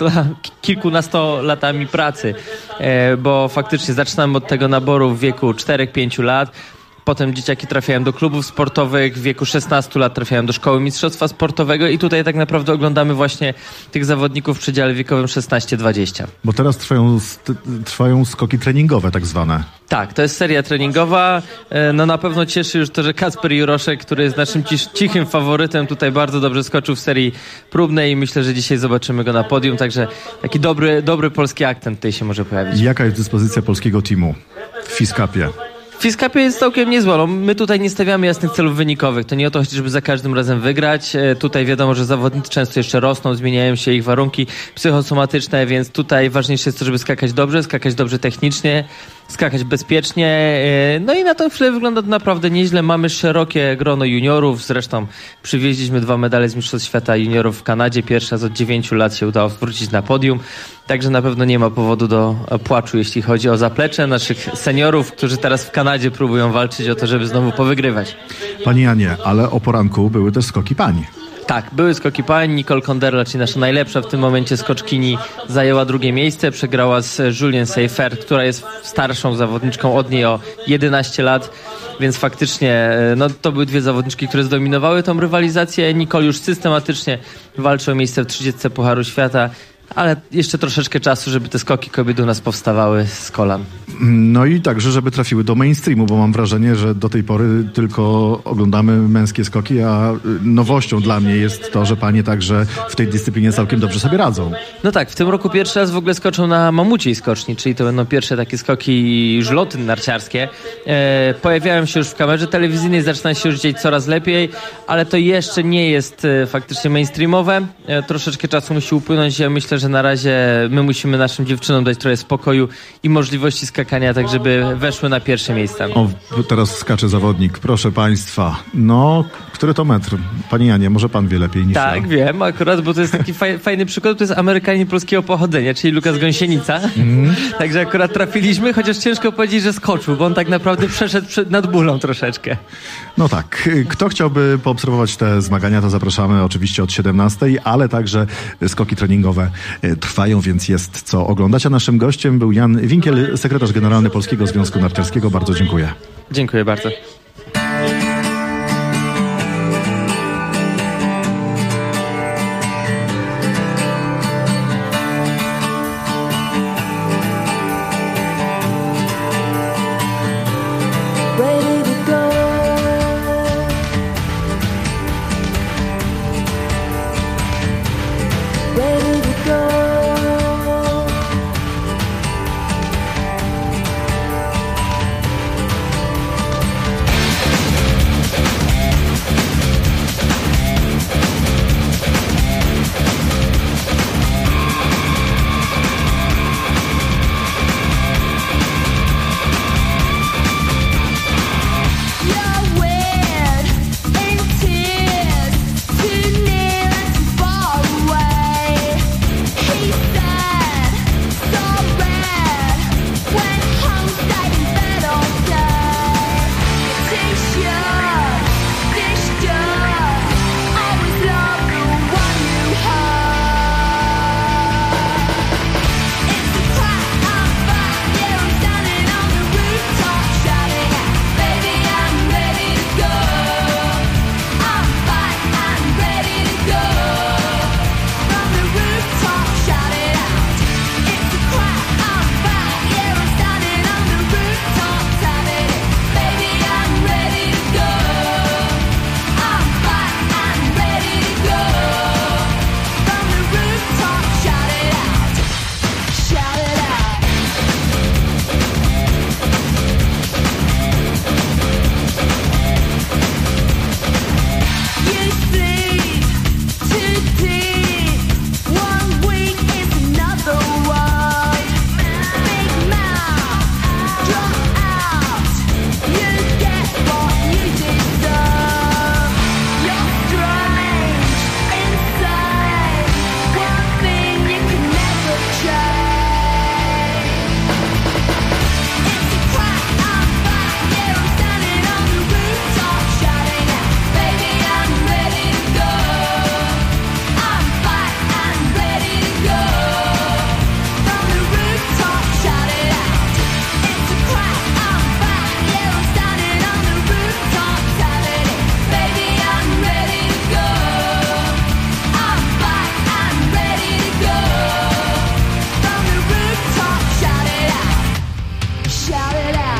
[SPEAKER 5] kilkunasto latami pracy, bo faktycznie zaczynamy od tego naboru w wieku 4-5 lat. Potem dzieciaki trafiają do klubów sportowych, w wieku 16 lat trafiają do szkoły mistrzostwa sportowego i tutaj tak naprawdę oglądamy właśnie tych zawodników w przedziale wiekowym 16-20.
[SPEAKER 18] Bo teraz trwają skoki treningowe tak zwane.
[SPEAKER 5] Tak, to jest seria treningowa. No na pewno cieszy już to, że Kacper Juroszek, który jest naszym cichym faworytem, tutaj bardzo dobrze skoczył w serii próbnej i myślę, że dzisiaj zobaczymy go na podium, także taki dobry polski akcent tutaj się może pojawić.
[SPEAKER 18] Jaka jest dyspozycja polskiego teamu w FISCAPie?
[SPEAKER 5] W FISCAPie jest całkiem niezła. No, my tutaj nie stawiamy jasnych celów wynikowych. To nie o to chodzi, żeby za każdym razem wygrać. Tutaj wiadomo, że zawodnicy często jeszcze rosną, zmieniają się ich warunki psychosomatyczne, więc tutaj ważniejsze jest to, żeby skakać dobrze technicznie, skakać bezpiecznie. No i na tą chwilę wygląda to naprawdę nieźle. Mamy szerokie grono juniorów. Zresztą przywieźliśmy 2 medale z Mistrzostw Świata juniorów w Kanadzie. Pierwszy raz od 9 lat się udało wrócić na podium. Także na pewno nie ma powodu do płaczu, jeśli chodzi o zaplecze naszych seniorów, którzy teraz w Kanadzie próbują walczyć o to, żeby znowu powygrywać.
[SPEAKER 18] Pani Janie, ale o poranku były też skoki pań.
[SPEAKER 5] Tak, były skoki pań. Nicole Konderla, czyli nasza najlepsza w tym momencie skoczkini, zajęła 2. miejsce. Przegrała z Julien Seifert, która jest starszą zawodniczką od niej o 11 lat. Więc faktycznie no, to były 2 zawodniczki, które zdominowały tą rywalizację. Nicole już systematycznie walczy o miejsce w 30 Pucharu Świata. ale jeszcze troszeczkę czasu, żeby te skoki kobiet u nas powstawały z kolan.
[SPEAKER 18] No i także, żeby trafiły do mainstreamu, bo mam wrażenie, że do tej pory tylko oglądamy męskie skoki, a nowością dla mnie jest to, że panie także w tej dyscyplinie całkiem dobrze sobie radzą.
[SPEAKER 5] No tak, w tym roku pierwszy raz w ogóle skoczą na mamuciej skoczni, czyli to będą pierwsze takie skoki już loty narciarskie. Pojawiają się już w kamerze telewizyjnej, zaczyna się już dziać coraz lepiej, ale to jeszcze nie jest faktycznie mainstreamowe. Troszeczkę czasu musi upłynąć. Ja myślę, że na razie my musimy naszym dziewczynom dać trochę spokoju i możliwości skakania, tak żeby weszły na pierwsze miejsca.
[SPEAKER 18] O, teraz skacze zawodnik. Proszę państwa. No, który to metr? Panie Janie, może pan wie lepiej niż ja.
[SPEAKER 5] Tak, wiem akurat, bo to jest taki fajny przykład. To jest Amerykanin polskiego pochodzenia, czyli Lukas Gąsienica. Także akurat trafiliśmy, chociaż ciężko powiedzieć, że skoczył, bo on tak naprawdę przeszedł nad bólą troszeczkę.
[SPEAKER 18] No tak. Kto chciałby poobserwować te zmagania, to zapraszamy oczywiście od 17, ale także skoki treningowe trwają, więc jest co oglądać. A naszym gościem był Jan Winkiel, sekretarz generalny Polskiego Związku Narciarskiego. Bardzo dziękuję.
[SPEAKER 5] Dziękuję bardzo.
[SPEAKER 14] Ready to go. Ready to go. You're weird in tears, too near and too far away. He said, so red, went home, stayed in bed all day. T-shirt, dished up, always love the one you heard. It's a crack, I'm back, yeah, I'm standing on the rooftop shouting out, baby, I'm ready to go. I'm back, I'm ready to go. From the rooftop shout it out. It's a crack, I'm back, yeah, I'm standing on the rooftop shouting it. Baby, I'm ready to go. I'm back, I'm ready to go. From the rooftop shout it out. Shout it out. You sleep too deep. 1 week is another one. Big mouth, drop out. You get what you deserve. You're strange, insane. One thing you can never change. It's a crack, I'm back, yeah, I'm standing on the rooftop shouting out, baby, I'm ready to go. I'm back, I'm ready to go. From the rooftop shout it out. It's a crack, I'm back, yeah, I'm standing on the rooftop shouting it, baby, I'm ready to go. I'm back, I'm ready to go. From the rooftop shout it out. Shout it out.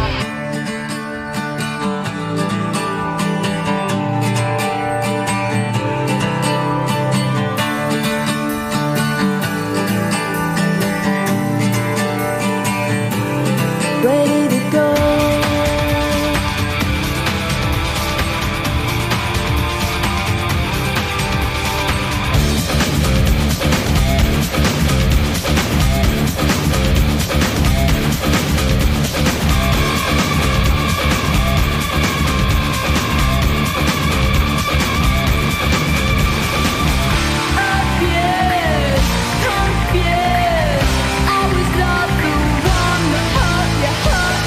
[SPEAKER 14] Ready to go. Abused, confused, always love the one that hurt you, hurt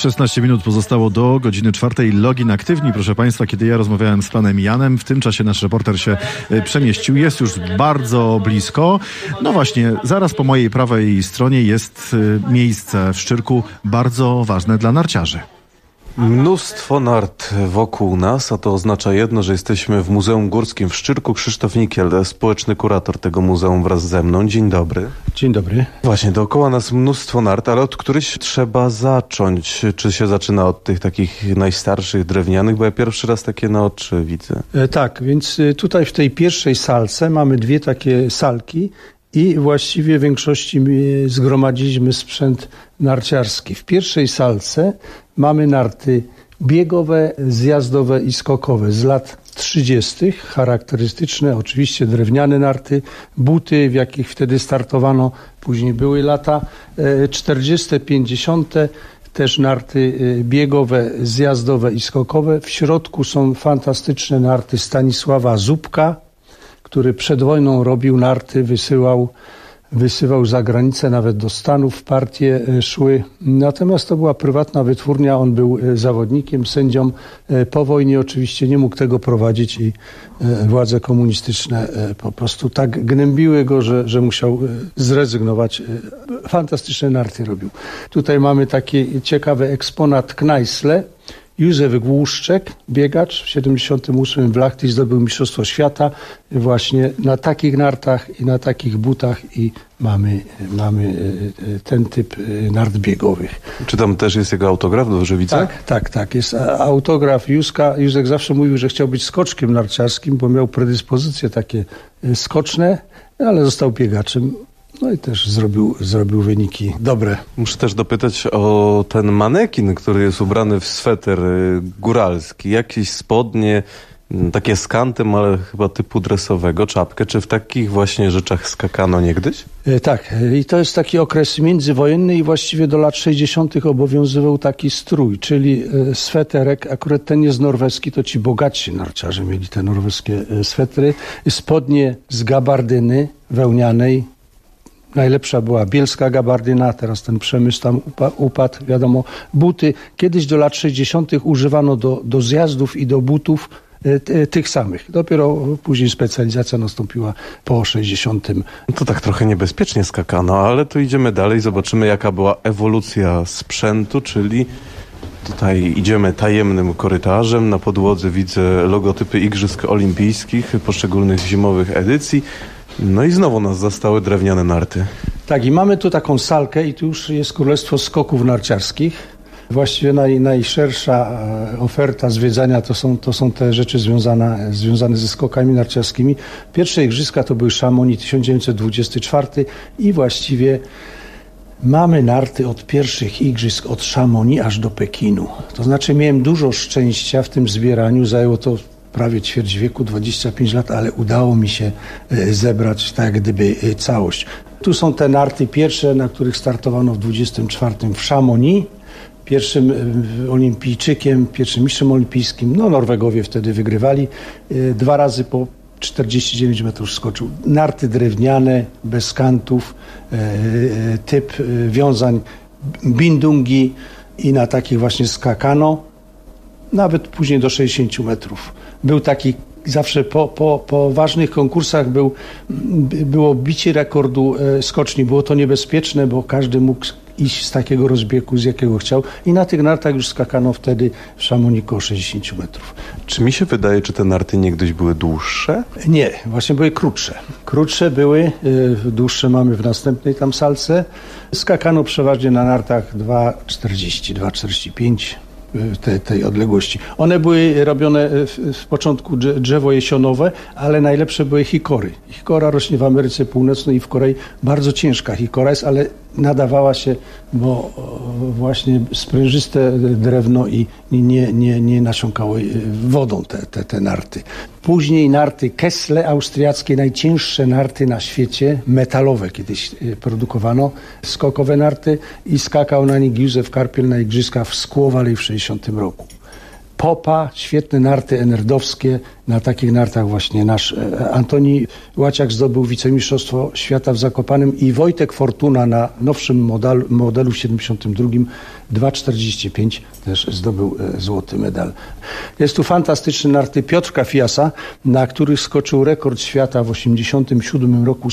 [SPEAKER 18] 16 minut pozostało do godziny 4. Login aktywni, proszę Państwa, kiedy ja rozmawiałem z panem Janem. W tym czasie nasz reporter się przemieścił. Jest już bardzo blisko. No właśnie, zaraz po mojej prawej stronie jest miejsce w Szczyrku bardzo ważne dla narciarzy.
[SPEAKER 1] Mnóstwo nart wokół nas, a to oznacza jedno, że jesteśmy w Muzeum Górskim w Szczyrku. Krzysztof Nikiel, społeczny kurator tego muzeum wraz ze mną. Dzień dobry.
[SPEAKER 6] Dzień dobry.
[SPEAKER 1] Właśnie, dookoła nas mnóstwo nart, ale od któryś trzeba zacząć. Czy się zaczyna od tych takich najstarszych, drewnianych? Bo ja pierwszy raz takie na oczy widzę.
[SPEAKER 6] Tak, więc tutaj w tej pierwszej salce mamy dwie takie salki i właściwie w większości zgromadziliśmy sprzęt narciarski. W pierwszej salce mamy narty biegowe, zjazdowe i skokowe z lat 30. Charakterystyczne, oczywiście drewniane narty, buty, w jakich wtedy startowano. Później były lata 40., 50., też narty biegowe, zjazdowe i skokowe. W środku są fantastyczne narty Stanisława Zupka, który przed wojną robił narty, wysyłał za granicę, nawet do Stanów partie szły. Natomiast to była prywatna wytwórnia, on był zawodnikiem, sędzią. Po wojnie oczywiście nie mógł tego prowadzić i władze komunistyczne po prostu tak gnębiły go, że musiał zrezygnować. Fantastyczne narty robił. Tutaj mamy taki ciekawy eksponat Knajsle. Józef Głuszczek, biegacz w 78 w Lahti zdobył Mistrzostwo Świata właśnie na takich nartach i na takich butach i mamy ten typ nart biegowych.
[SPEAKER 1] Czy tam też jest jego autograf, dobrze widzę?
[SPEAKER 6] Tak. Jest autograf Józka. Józek zawsze mówił, że chciał być skoczkiem narciarskim, bo miał predyspozycje takie skoczne, ale został biegaczem. No i też zrobił wyniki dobre.
[SPEAKER 1] Muszę też dopytać o ten manekin, który jest ubrany w sweter góralski. Jakieś spodnie, takie z kantem, ale chyba typu dresowego, czapkę. Czy w takich właśnie rzeczach skakano niegdyś?
[SPEAKER 6] Tak. I to jest taki okres międzywojenny i właściwie do lat 60. obowiązywał taki strój, czyli sweterek. Akurat ten jest norweski, to ci bogatsi narciarze mieli te norweskie swetry. Spodnie z gabardyny wełnianej. Najlepsza była bielska gabardyna, teraz ten przemysł tam upadł, wiadomo. Buty. Kiedyś do lat 60. używano do zjazdów i do butów tych samych. Dopiero później specjalizacja nastąpiła po 60.
[SPEAKER 1] To tak trochę niebezpiecznie skakano, ale tu idziemy dalej, zobaczymy jaka była ewolucja sprzętu, czyli tutaj idziemy tajemnym korytarzem. Na podłodze widzę logotypy Igrzysk Olimpijskich, poszczególnych zimowych edycji. No i znowu nas zastały drewniane narty.
[SPEAKER 6] Tak, i mamy tu taką salkę i tu już jest Królestwo Skoków Narciarskich. Właściwie najszersza oferta zwiedzania to są te rzeczy związane ze skokami narciarskimi. Pierwsze igrzyska to były Chamonix 1924 i właściwie mamy narty od pierwszych igrzysk od Chamonix aż do Pekinu. To znaczy miałem dużo szczęścia w tym zbieraniu, zajęło to prawie ćwierć wieku, 25 lat, ale udało mi się zebrać tak jak gdyby całość. Tu są te narty pierwsze, na których startowano w 24 w Chamonix. Pierwszym olimpijczykiem, pierwszym mistrzem olimpijskim, Norwegowie wtedy wygrywali. 2 razy po 49 metrów skoczył. Narty drewniane, bez kantów, typ wiązań bindungi i na takich właśnie skakano. Nawet później do 60 metrów. Był taki, zawsze po ważnych konkursach było bicie rekordu skoczni. Było to niebezpieczne, bo każdy mógł iść z takiego rozbiegu, z jakiego chciał. I na tych nartach już skakano wtedy w Chamonix koło 60 metrów.
[SPEAKER 1] Czy mi się wydaje, czy te narty niegdyś były dłuższe?
[SPEAKER 6] Nie, właśnie były krótsze. Krótsze były, dłuższe mamy w następnej tam salce. Skakano przeważnie na nartach 2,40, 2,45. Tej odległości. One były robione w początku drzewo jesionowe, ale najlepsze były hikory. Hikora rośnie w Ameryce Północnej i w Korei. Bardzo ciężka hikora jest, ale nadawała się, bo właśnie sprężyste drewno i nie nasiąkało wodą te narty. Później narty Kessle austriackie, najcięższe narty na świecie, metalowe kiedyś produkowano, skokowe narty i skakał na nich Józef Karpiel na igrzyskach w Skłowalej w 60 roku. Popa, świetne narty enerdowskie. Na takich nartach właśnie nasz Antoni Łaciak zdobył wicemistrzostwo świata w Zakopanem i Wojtek Fortuna na nowszym modelu w 72 2,45 też zdobył złoty medal. Jest tu fantastyczne narty Piotrka Fiasa, na których skoczył rekord świata w 87 roku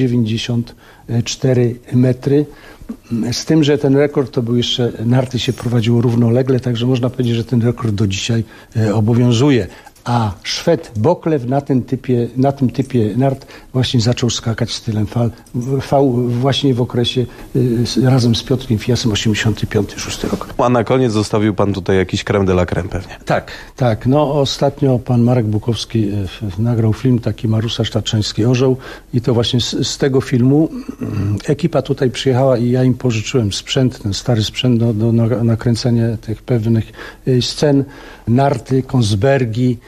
[SPEAKER 6] 194 metry. Z tym, że ten rekord to był jeszcze, narty się prowadziło równolegle, także można powiedzieć, że ten rekord do dzisiaj obowiązuje. A Szwed Boklew na tym typie nart właśnie zaczął skakać stylem V właśnie w okresie razem z Piotrkiem Fiasem 85-6 rok.
[SPEAKER 1] A na koniec zostawił pan tutaj jakiś crème de la crème pewnie.
[SPEAKER 6] Tak. No ostatnio pan Marek Bukowski nagrał film taki Marusarz Tatrzański Orzeł i to właśnie z tego filmu ekipa tutaj przyjechała i ja im pożyczyłem sprzęt, ten stary sprzęt do nakręcenia tych pewnych scen, narty, Konsbergi,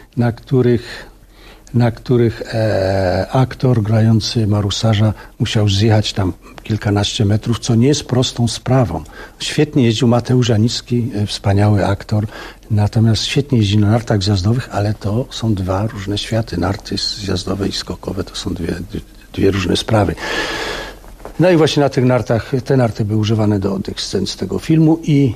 [SPEAKER 6] na których aktor grający Marusarza musiał zjechać tam kilkanaście metrów, co nie jest prostą sprawą. Świetnie jeździł Mateusz Janicki, wspaniały aktor, natomiast świetnie jeździ na nartach zjazdowych, ale to są dwa różne światy. Narty zjazdowe i skokowe to są dwie różne sprawy. No i właśnie na tych nartach, te narty były używane do tych scen z tego filmu i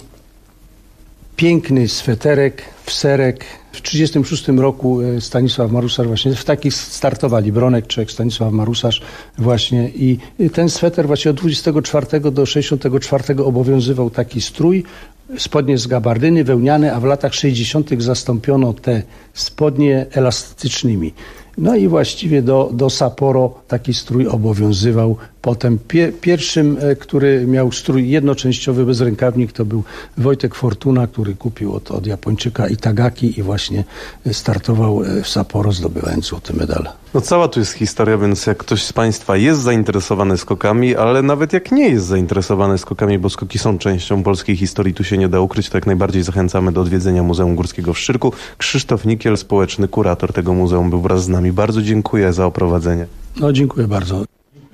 [SPEAKER 6] piękny sweterek, wserek. W 1936 roku Stanisław Marusarz właśnie w takich startowali Bronek Czech, Stanisław Marusarz właśnie i ten sweter właśnie od 24 do 64 obowiązywał taki strój, spodnie z gabardyny wełniane, a w latach 60 zastąpiono te spodnie elastycznymi. No i właściwie do Sapporo taki strój obowiązywał. Potem pierwszym, który miał strój jednoczęściowy bez rękawnik, to był Wojtek Fortuna, który kupił od Japończyka Itagaki i właśnie startował w Sapporo, zdobywając złoty medal.
[SPEAKER 1] No cała tu jest historia, więc jak ktoś z Państwa jest zainteresowany skokami, ale nawet jak nie jest zainteresowany skokami, bo skoki są częścią polskiej historii, tu się nie da ukryć, to jak najbardziej zachęcamy do odwiedzenia Muzeum Górskiego w Szczyrku. Krzysztof Nikiel, społeczny kurator tego muzeum, był wraz z nami. Bardzo dziękuję za oprowadzenie.
[SPEAKER 6] No dziękuję bardzo.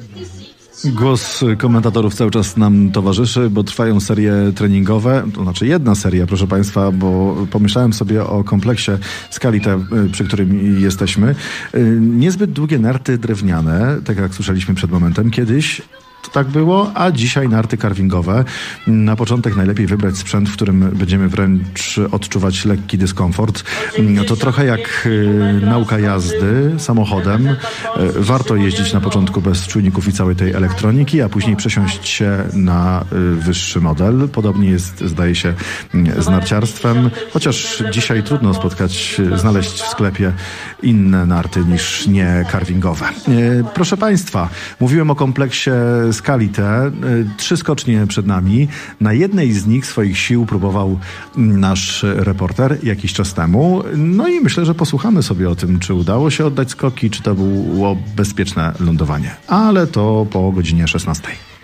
[SPEAKER 18] Głos komentatorów cały czas nam towarzyszy, bo trwają serie treningowe, to znaczy jedna seria, proszę Państwa, bo pomyślałem sobie o kompleksie Skalite, przy którym jesteśmy. Niezbyt długie narty drewniane, tak jak słyszeliśmy przed momentem, kiedyś to tak było, a dzisiaj narty carvingowe. Na początek najlepiej wybrać sprzęt, w którym będziemy wręcz odczuwać lekki dyskomfort. To trochę jak nauka jazdy samochodem. Warto jeździć na początku bez czujników i całej tej elektroniki, a później przesiąść się na wyższy model. Podobnie jest, zdaje się, z narciarstwem, chociaż dzisiaj trudno znaleźć w sklepie inne narty niż nie carvingowe. Proszę Państwa, mówiłem o kompleksie Skalite. 3 skocznie przed nami. Na jednej z nich swoich sił próbował nasz reporter jakiś czas temu. No i myślę, że posłuchamy sobie o tym, czy udało się oddać skoki, czy to było bezpieczne lądowanie. Ale to po godzinie 16.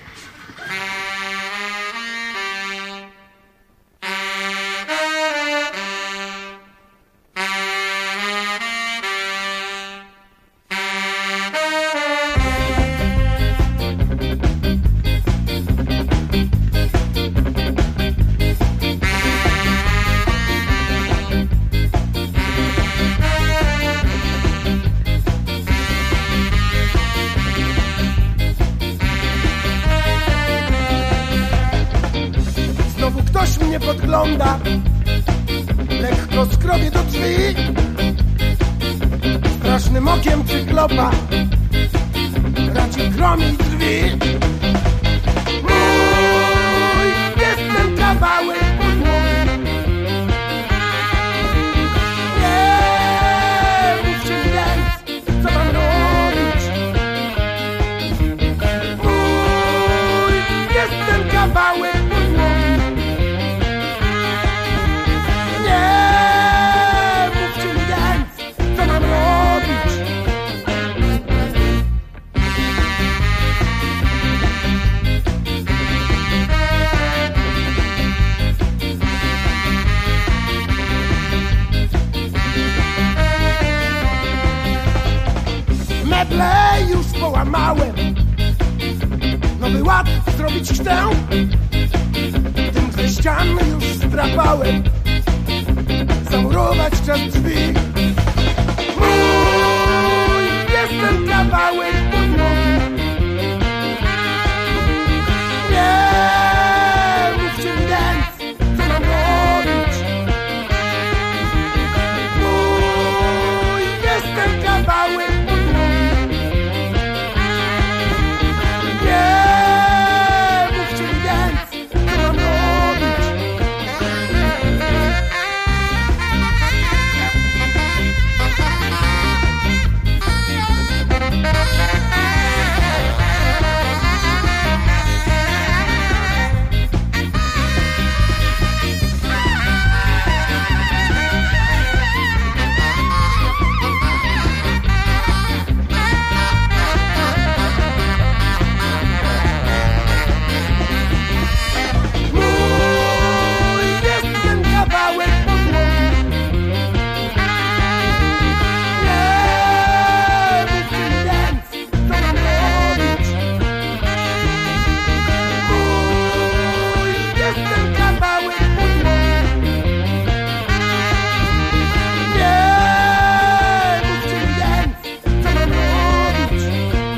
[SPEAKER 7] Ktoś mnie podgląda, lekko skrobie do drzwi, strasznym okiem cyklopa raci chromi drzwi. Mój jest ten kawałek podłogi, nie mówcie więc, co mam robić. Mój jest ten kawałek podłogi. Meble już połamałem, nowy ład zrobić chcę, tym ze ścian już zdrapałem, zamuruję
[SPEAKER 14] zamykać czas drzwi. Mój jest ten kawałek podłogi. Nie mówcie więc, co mam robić. Mój jest ten kawałek podłogi. Nie mówcie więc, co mam robić. Mój jest ten kawałek podłogi. Nie mówcie więc, co mam robić. Mój jest ten kawałek podłogi. Nie mówcie więc, co mam robić.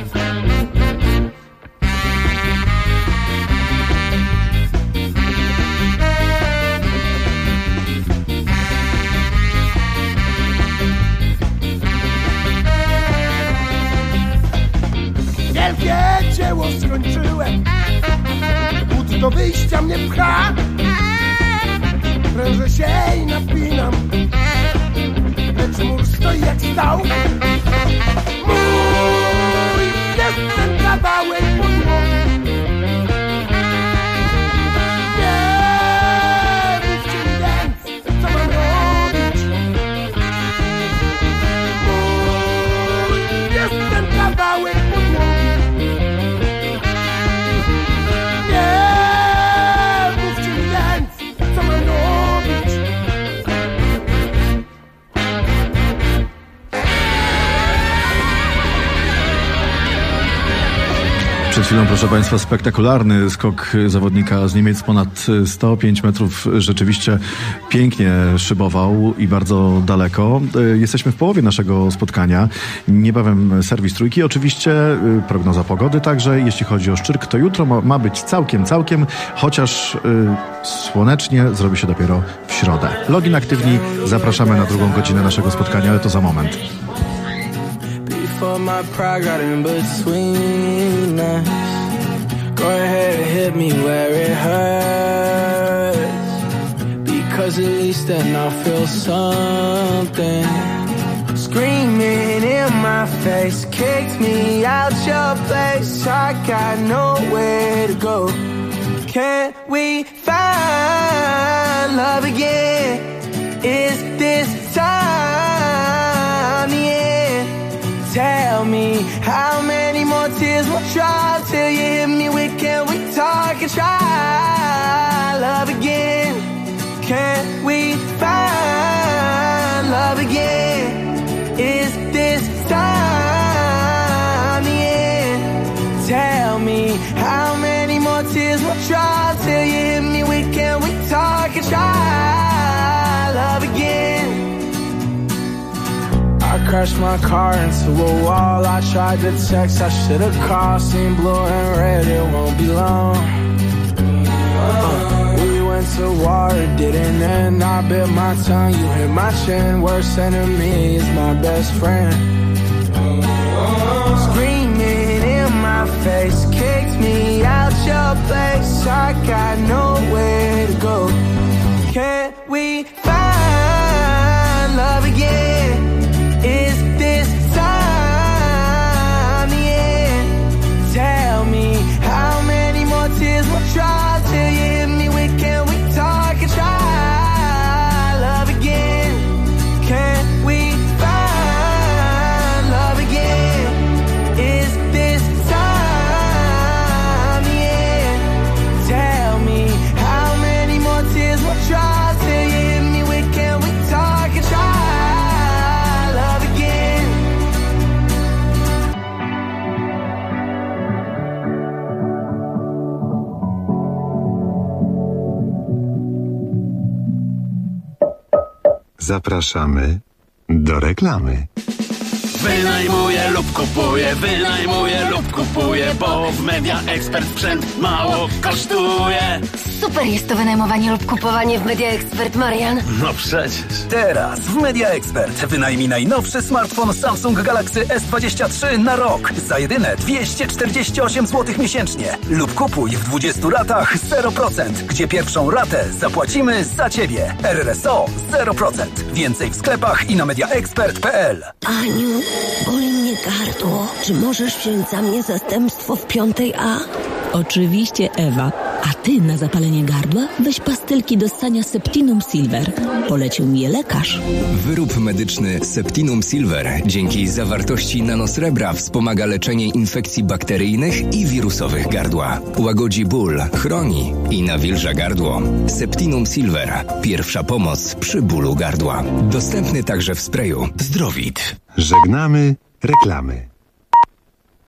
[SPEAKER 14] Wielkie dzieło skończyłem. But do wyjścia mnie pcha. Prężę się i napinam, lecz mur stoi jak stał. Mój jest ten kawałek podłogi. Nie mówcie więc, co mam robić. Mój jest ten kawałek podłogi. Nie mówcie więc, co mam robić.
[SPEAKER 18] Przed chwilą, proszę Państwa, spektakularny skok zawodnika z Niemiec, ponad 105 metrów, rzeczywiście pięknie szybował i bardzo daleko. Jesteśmy w połowie naszego spotkania. Niebawem serwis trójki. Oczywiście prognoza pogody także. Jeśli chodzi o Szczyrk, to jutro ma być całkiem, chociaż słonecznie zrobi się dopiero w środę. Login aktywni, zapraszamy na drugą godzinę naszego spotkania, ale to za moment.
[SPEAKER 8] Before my pride got in between us, go ahead and hit me where it hurts, because at least then I'll feel something. Screaming in my face, kicked me out your place, I got nowhere to go. Can't we find love again? Is this time the end? Tell me how many more tears will drop till you hit me with, can we talk and try love again? Can't we find love again? Is this time the end? Tell me how many more tears will drop till you hit me with, can we talk and try love again? I crashed my car into a wall. I tried to text, I should've called. Seen blue and red, it won't be long. We went to war, it didn't end. I bit my tongue, you hit my chin. Worst enemy is my best friend. Screaming in my face, kicked me out your place. I got nowhere to go. Can't we find love again? Is this time the end? Tell me how many more tears will drop till you hit me with, can we talk and try love again? Can't we find love again? Is this time the end? Tell me
[SPEAKER 3] Zapraszamy do reklamy.
[SPEAKER 17] Wynajmuję lub kupuję, bo w Media Expert sprzęt mało kosztuje.
[SPEAKER 2] Super jest to wynajmowanie lub kupowanie w Media Expert, Marian.
[SPEAKER 17] No przecież.
[SPEAKER 10] Teraz w Media Expert wynajmij najnowszy smartfon Samsung Galaxy S23 na rok za jedyne 248 zł miesięcznie. Lub kupuj w 20 ratach 0%, gdzie pierwszą ratę zapłacimy za Ciebie. RRSO 0%. Więcej w sklepach i na mediaexpert.pl.
[SPEAKER 9] Aniu, boli mnie gardło. Czy możesz wziąć za mnie zastępstwo w 5A?
[SPEAKER 23] Oczywiście, Ewa. A ty na zapalenie gardła weź pastylki do ssania Septinum Silver. Polecił mi je lekarz.
[SPEAKER 24] Wyrób medyczny Septinum Silver dzięki zawartości nanosrebra wspomaga leczenie infekcji bakteryjnych i wirusowych gardła. Łagodzi ból, chroni i nawilża gardło. Septinum Silver. Pierwsza pomoc przy bólu gardła. Dostępny także w sprayu Zdrowit.
[SPEAKER 3] Żegnamy reklamy.